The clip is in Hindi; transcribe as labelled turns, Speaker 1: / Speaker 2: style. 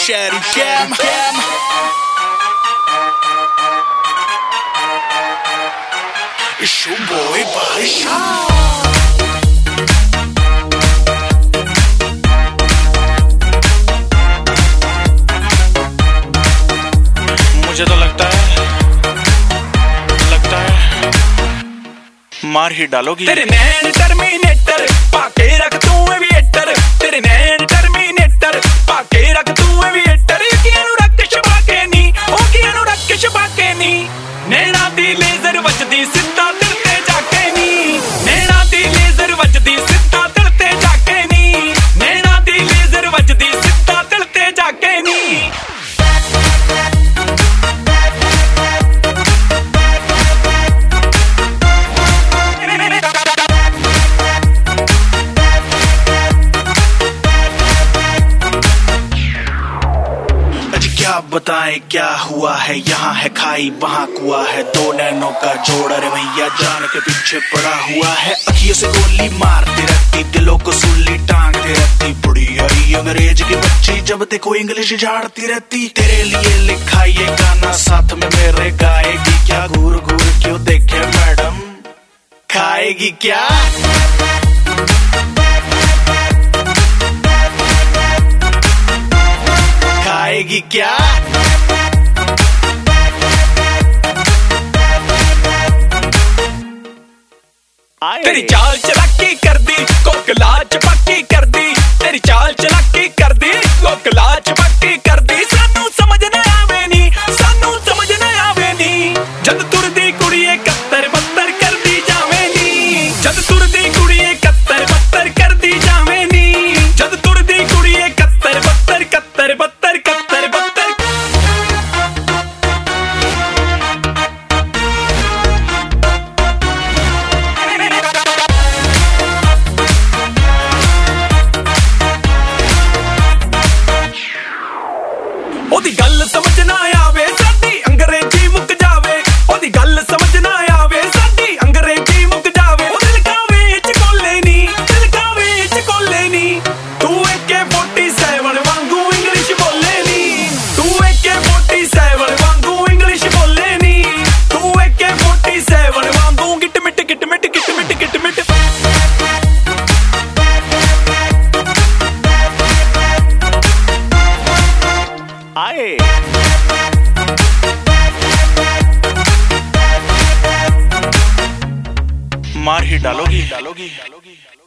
Speaker 1: Sherry Cam. It's your boy Barisha. मुझे तो लगता है मार ही डालोगी।
Speaker 2: तेरे नैन टर्मिनेटर पाके रख तू एविएटर, तेरे नैन टर्मिनेटर पाके रख तू एविएटर। यकीन रख शबा के नी, ओ यकीन रख शबा के नी। नैना दी लेजर वजदी सिद्धा दिल ते जाके नी, नैना दी लेजर वजदी सिद्धा दिल ते जाके नी, नैना दी लेजर वजदी सिद्धा दिल ते जाके नी।
Speaker 1: क्या बताएं क्या हुआ है, यहाँ है खाई वहाँ कुआ है, दो नैनों का जोड़ रे भैया जान के पीछे पड़ा हुआ है। अखियों से गोली मारती रहती, दिलों को सुल्ली टांगती रहती, बुढ़ी आई अंग्रेज की बच्ची जब देखो इंग्लिश झाड़ती रहती। तेरे लिए लिखा ये गाना साथ में मेरे गाएगी क्या, घूर घूर क्यों देखे मैडम खाएगी क्या। खाएगी क्या।
Speaker 2: तेरी चाल चलाकी कर दी, कोकला चपाकी कर दी, तेरी चाल चलाकी कर दी, कोकला चपाकी कर दी। सानू समझ ना आवे नी, सानू समझ ना आवे नी। जद तुरदी कुड़िए कत्तर बत्तर कर दी जावे नी, जद तुरदी कुड़िए कत्तर बत्तर कर दी जावे नी, जद तुरदी कुड़िए कत्तर बत्तर कत्तर बत्तर कत्तर बत्तर। ओदी गल समझ ना आवे साडी अंग्रेजी मुक जावे, ओदी गल समझ ना आवे साडी अंग्रेजी मुक जावे। ओ दिल का विच कोले नी, दिल का विच कोले नी। तू AK-47 वांगू इंग्लिश बोले नी, तू AK-47 वांगू इंग्लिश बोले नी, तू AK-47 वांगू गिट मिट गिट मिट गिट मिट गिट मिट। आए
Speaker 1: मार ही डालोगी।